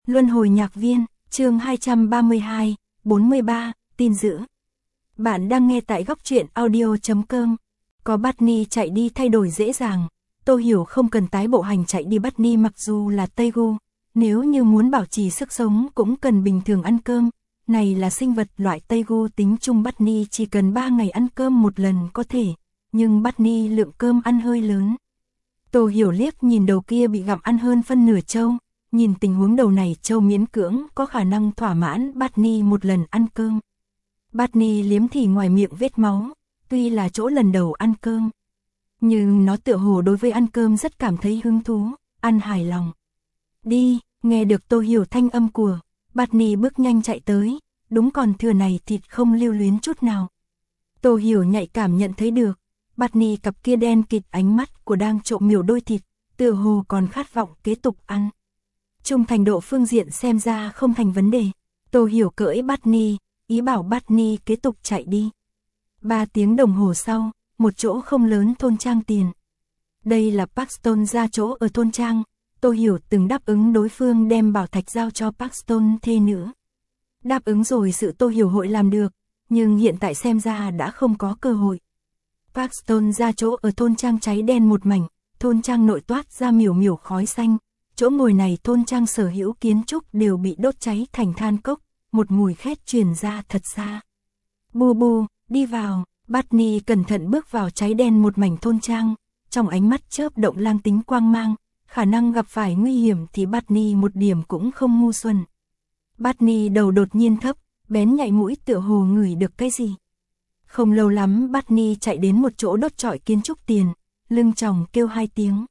Luân hồi nhạc viên, chương 232, 43, tin dữ. Bạn đang nghe tại góc truyện audio.com. Có Barney chạy đi thay đổi dễ dàng. Tô Hiểu không cần tái bộ hành chạy đi Barney mặc dù là Tây Gu. Nếu như muốn bảo trì sức sống cũng cần bình thường ăn cơm. Này là sinh vật loại Tây Gu tính chung Barney chỉ cần 3 ngày ăn cơm một lần có thể. Nhưng Barney lượng cơm ăn hơi lớn. Tô Hiểu liếc nhìn đầu kia bị gặm ăn hơn phân nửa trâu. Nhìn tình huống đầu này trâu miễn cưỡng có khả năng thỏa mãn Barney một lần ăn cơm. Barney liếm thì ngoài miệng vết máu, tuy là chỗ lần đầu ăn cơm. Nhưng nó tựa hồ đối với ăn cơm rất cảm thấy hứng thú, ăn hài lòng. Đi, nghe được Tô Hiểu thanh âm của, Barney bước nhanh chạy tới, đúng còn thừa này thịt không lưu luyến chút nào. Tô Hiểu nhạy cảm nhận thấy được, Barney cặp kia đen kịt ánh mắt của đang trộm miểu đôi thịt, tựa hồ còn khát vọng kế tục ăn. Trung thành độ phương diện xem ra không thành vấn đề. Tô Hiểu cưỡi Barney, ý bảo Barney kế tục chạy đi. 3 tiếng đồng hồ sau, một chỗ không lớn thôn trang tiền. Đây là Paxton ra chỗ ở thôn trang. Tô Hiểu từng đáp ứng đối phương đem bảo thạch giao cho Paxton thê nữa. Đáp ứng rồi sự Tô Hiểu hội làm được, nhưng hiện tại xem ra đã không có cơ hội. Paxton ra chỗ ở thôn trang cháy đen một mảnh, thôn trang nội toát ra miểu miểu khói xanh. Chỗ ngồi này thôn trang sở hữu kiến trúc đều bị đốt cháy thành than cốc, một mùi khét truyền ra thật xa. Bu bu, đi vào, Barney cẩn thận bước vào cháy đen một mảnh thôn trang, trong ánh mắt chớp động lang tính quang mang, khả năng gặp phải nguy hiểm thì Barney một điểm cũng không ngu xuẩn. Barney đầu đột nhiên thấp, bén nhạy mũi tựa hồ ngửi được cái gì. Không lâu lắm Barney chạy đến một chỗ đốt trọi kiến trúc tiền, lưng chòng kêu 2 tiếng.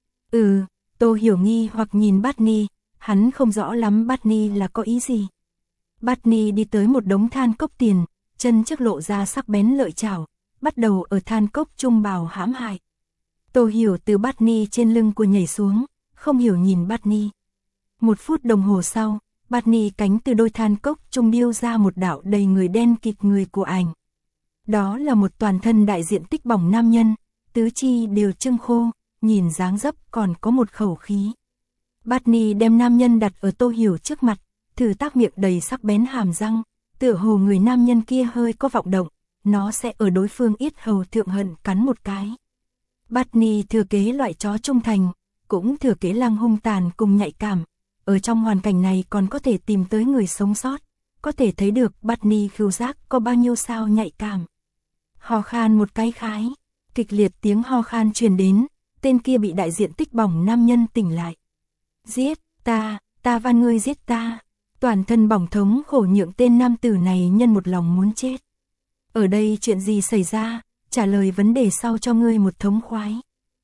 Tô Hiểu nghi hoặc nhìn Barney, hắn không rõ lắm Barney là có ý gì. Barney đi tới một đống than cốc tiền, chân trước lộ ra sắc bén lợi chảo, bắt đầu ở than cốc trung bào hãm hại. Tô Hiểu từ Barney trên lưng của nhảy xuống, không hiểu nhìn Barney. 1 phút đồng hồ sau, Barney cánh từ đôi than cốc trung điêu ra một đạo đầy người đen kịt người của ảnh. Đó là một toàn thân đại diện tích bỏng nam nhân, tứ chi đều trưng khô. Nhìn dáng dấp còn có một khẩu khí. Barney đem nam nhân đặt ở Tô Hiểu trước mặt, thử tác miệng đầy sắc bén hàm răng, tựa hồ người nam nhân kia hơi có vọng động, nó sẽ ở đối phương yết hầu thượng hận cắn một cái. Barney thừa kế loại chó trung thành, cũng thừa kế lang hung tàn cùng nhạy cảm, ở trong hoàn cảnh này còn có thể tìm tới người sống sót, có thể thấy được Barney khứu giác có bao nhiêu sao nhạy cảm. Ho khan một cái khái, kịch liệt tiếng ho khan truyền đến. Tên kia bị đại diện tích bỏng nam nhân tỉnh lại. Giết ta van ngươi giết ta. Toàn thân bỏng thống khổ nhượng tên nam tử này nhân một lòng muốn chết. Ở đây chuyện gì xảy ra, trả lời vấn đề sau cho ngươi một thống khoái.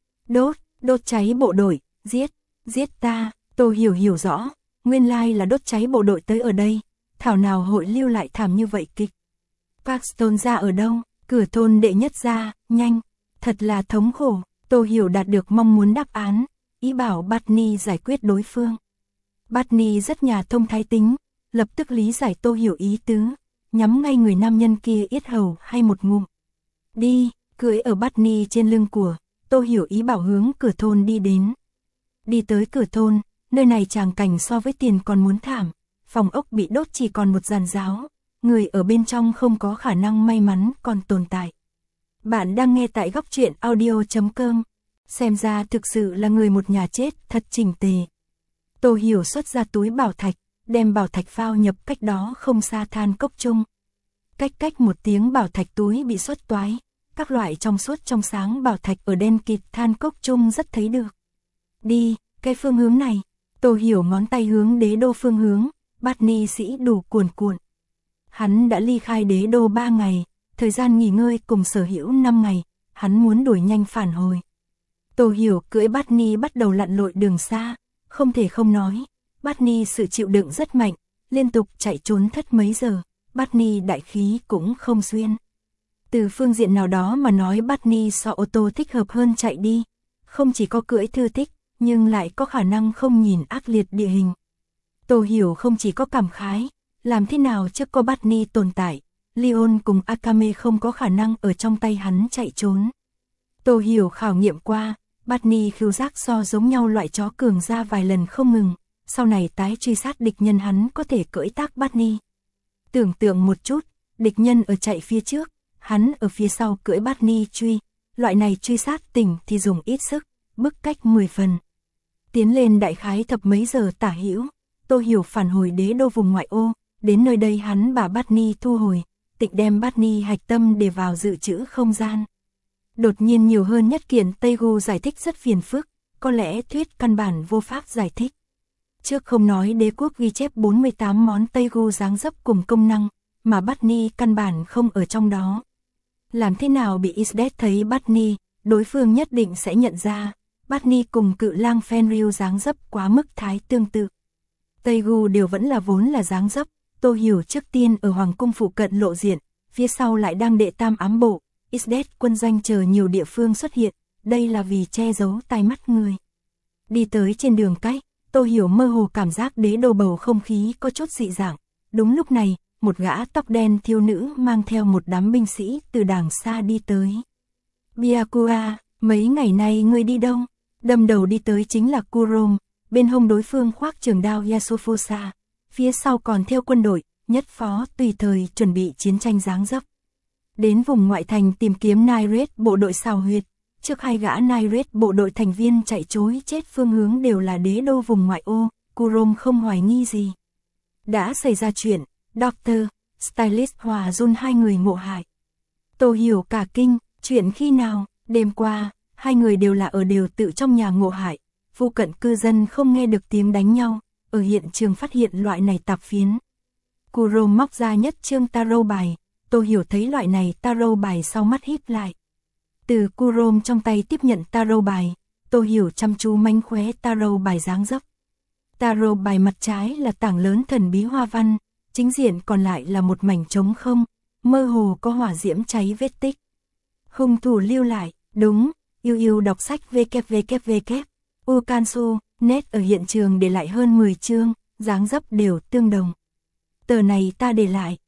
Đốt cháy bộ đội, giết ta. Tô hiểu rõ, nguyên lai là đốt cháy bộ đội tới ở đây. Thảo nào hội lưu lại thảm như vậy kịch. Paxton ra ở đâu, cửa thôn đệ nhất ra, nhanh, thật là thống khổ. Tô Hiểu đạt được mong muốn đáp án, ý bảo Barney giải quyết đối phương. Barney rất nhà thông thái tính, lập tức lý giải Tô Hiểu ý tứ, nhắm ngay người nam nhân kia yết hầu hay một ngụm. Đi, cưỡi ở Barney trên lưng của, Tô Hiểu ý bảo hướng cửa thôn đi đến. Đi tới cửa thôn, nơi này tràng cảnh so với tiền còn muốn thảm, phòng ốc bị đốt chỉ còn một giàn giáo, người ở bên trong không có khả năng may mắn còn tồn tại. Bạn đang nghe tại góc truyện audio.com. Xem ra thực sự là người một nhà chết thật chỉnh tề. Tô Hiểu xuất ra túi bảo thạch, đem bảo thạch phao nhập cách đó không xa than cốc chung. Cách một tiếng bảo thạch túi bị xuất toái, các loại trong suốt trong sáng bảo thạch ở đen kịt than cốc chung rất thấy được. Đi, cái phương hướng này. Tô Hiểu ngón tay hướng đế đô phương hướng, Barney sĩ đủ cuồn cuộn. Hắn đã ly khai đế đô 3 ngày. Thời gian nghỉ ngơi cùng sở hữu 5 ngày, hắn muốn đuổi nhanh phản hồi. Tô Hiểu cưỡi Barney bắt đầu lặn lội đường xa, không thể không nói, Barney sự chịu đựng rất mạnh, liên tục chạy trốn thất mấy giờ, Barney đại khí cũng không xuyên. Từ phương diện nào đó mà nói Barney so ô tô thích hợp hơn chạy đi, không chỉ có cưỡi thư thích, nhưng lại có khả năng không nhìn ác liệt địa hình. Tô Hiểu không chỉ có cảm khái, làm thế nào trước có Barney tồn tại. Leon cùng Akame không có khả năng ở trong tay hắn chạy trốn. Tô Hiểu khảo nghiệm qua, Barney khứu giác so giống nhau loại chó cường ra vài lần không ngừng, sau này tái truy sát địch nhân hắn có thể cưỡi tác Barney. Tưởng tượng một chút, địch nhân ở chạy phía trước, hắn ở phía sau cưỡi Barney truy, loại này truy sát tỉnh thì dùng ít sức, bức cách 10 phần. Tiến lên đại khái thập mấy giờ tả hữu, Tô Hiểu phản hồi đế đô vùng ngoại ô, đến nơi đây hắn把Barney thu hồi, tịnh đem Barney hạch tâm để vào dự trữ không gian. Đột nhiên nhiều hơn nhất kiện Teigu giải thích rất phiền phức, có lẽ thuyết căn bản vô pháp giải thích. Trước không nói đế quốc ghi chép 48 món Teigu dáng dấp cùng công năng, mà Barney căn bản không ở trong đó. Làm thế nào bị Isdet thấy Barney, đối phương nhất định sẽ nhận ra, Barney cùng cự lang Fenrir dáng dấp quá mức thái tương tự. Teigu đều vẫn là vốn là dáng dấp, Tô Hiểu trước tiên ở Hoàng cung phụ cận lộ diện, phía sau lại đang đệ tam ám bộ, Isdet quân doanh chờ nhiều địa phương xuất hiện, đây là vì che giấu tai mắt người. Đi tới trên đường cách, Tô Hiểu mơ hồ cảm giác đế đô bầu không khí có chút dị dạng. Đúng lúc này, một gã tóc đen thiếu nữ mang theo một đám binh sĩ từ đàng xa đi tới. Byakuya, mấy ngày nay ngươi đi đâu? Đâm đầu đi tới chính là Kurom, bên hông đối phương khoác trường đao Yasufusa, phía sau còn theo quân đội, nhất phó tùy thời chuẩn bị chiến tranh giáng dấp. Đến vùng ngoại thành tìm kiếm Nairet bộ đội xào huyệt, trước hai gã Nairet bộ đội thành viên chạy trối chết phương hướng đều là đế đô vùng ngoại ô, Kurom không hoài nghi gì. Đã xảy ra chuyện, Doctor, Stylist Hòa Jun hai người ngộ hại. Tô Hiểu cả kinh, chuyện khi nào? Đêm qua, hai người đều là ở đều tự trong nhà ngộ hại, phụ cận cư dân không nghe được tiếng đánh nhau, ở hiện trường phát hiện loại này tạp phiến. Kurom móc ra nhất chương tarot bài, Tô Hiểu thấy loại này tarot bài sau mắt híp lại. Từ Kurom trong tay tiếp nhận tarot bài, Tô Hiểu chăm chú mánh khóe tarot bài dáng dấp. Tarot bài mặt trái là tảng lớn thần bí hoa văn, chính diện còn lại là một mảnh trống không, mơ hồ có hỏa diễm cháy vết tích. Hung thủ lưu lại, đúng, yêu đọc sách www. Ukansu, net ở hiện trường để lại hơn 10 chương, dáng dấp đều tương đồng. Tờ này ta để lại,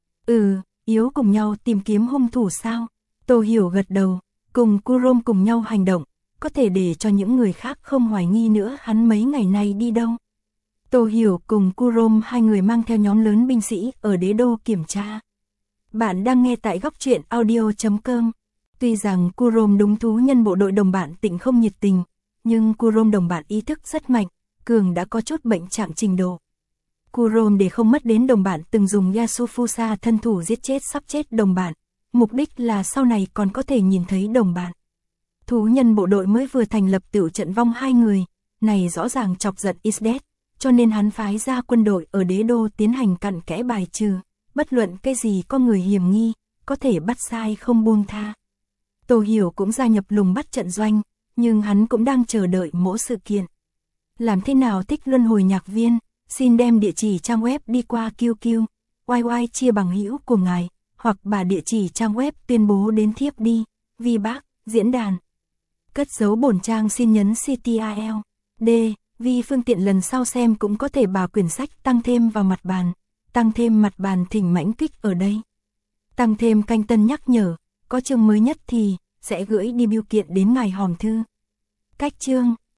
yếu cùng nhau tìm kiếm hung thủ sao? Tô Hiểu gật đầu, cùng Kurom cùng nhau hành động, có thể để cho những người khác không hoài nghi nữa hắn mấy ngày nay đi đâu. Tô Hiểu cùng Kurom hai người mang theo nhóm lớn binh sĩ ở đế đô kiểm tra. Bạn đang nghe tại góc truyện audio.com. Tuy rằng Kurom đúng thú nhân bộ đội đồng bạn tịnh không nhiệt tình, nhưng Kurom đồng bạn ý thức rất mạnh, cường đã có chút bệnh trạng trình độ. Kurom để không mất đến đồng bạn từng dùng Yasufusa thân thủ giết chết sắp chết đồng bạn, mục đích là sau này còn có thể nhìn thấy đồng bạn. Thú nhân bộ đội mới vừa thành lập tựu trận vong hai người, này rõ ràng chọc giận Isdet, cho nên hắn phái ra quân đội ở đế đô tiến hành cặn kẽ bài trừ, bất luận cái gì có người hiểm nghi, có thể bắt sai không buông tha. Tô Hiểu cũng gia nhập lùng bắt trận doanh, nhưng hắn cũng đang chờ đợi mỗi sự kiện. Làm thế nào thích luân hồi nhạc viên, xin đem địa chỉ trang web đi qua QQ, YY chia bằng hữu của ngài, hoặc bà địa chỉ trang web tuyên bố đến thiếp đi, vi bác, diễn đàn. Cất giấu bổn trang xin nhấn CTRL, D, vì phương tiện lần sau xem cũng có thể bảo quyển sách tăng thêm vào mặt bàn, tăng thêm mặt bàn thỉnh mãnh kích ở đây. Tăng thêm canh tân nhắc nhở, có chương mới nhất thì sẽ gửi đi bưu kiện đến ngài hòm thư. Cách chương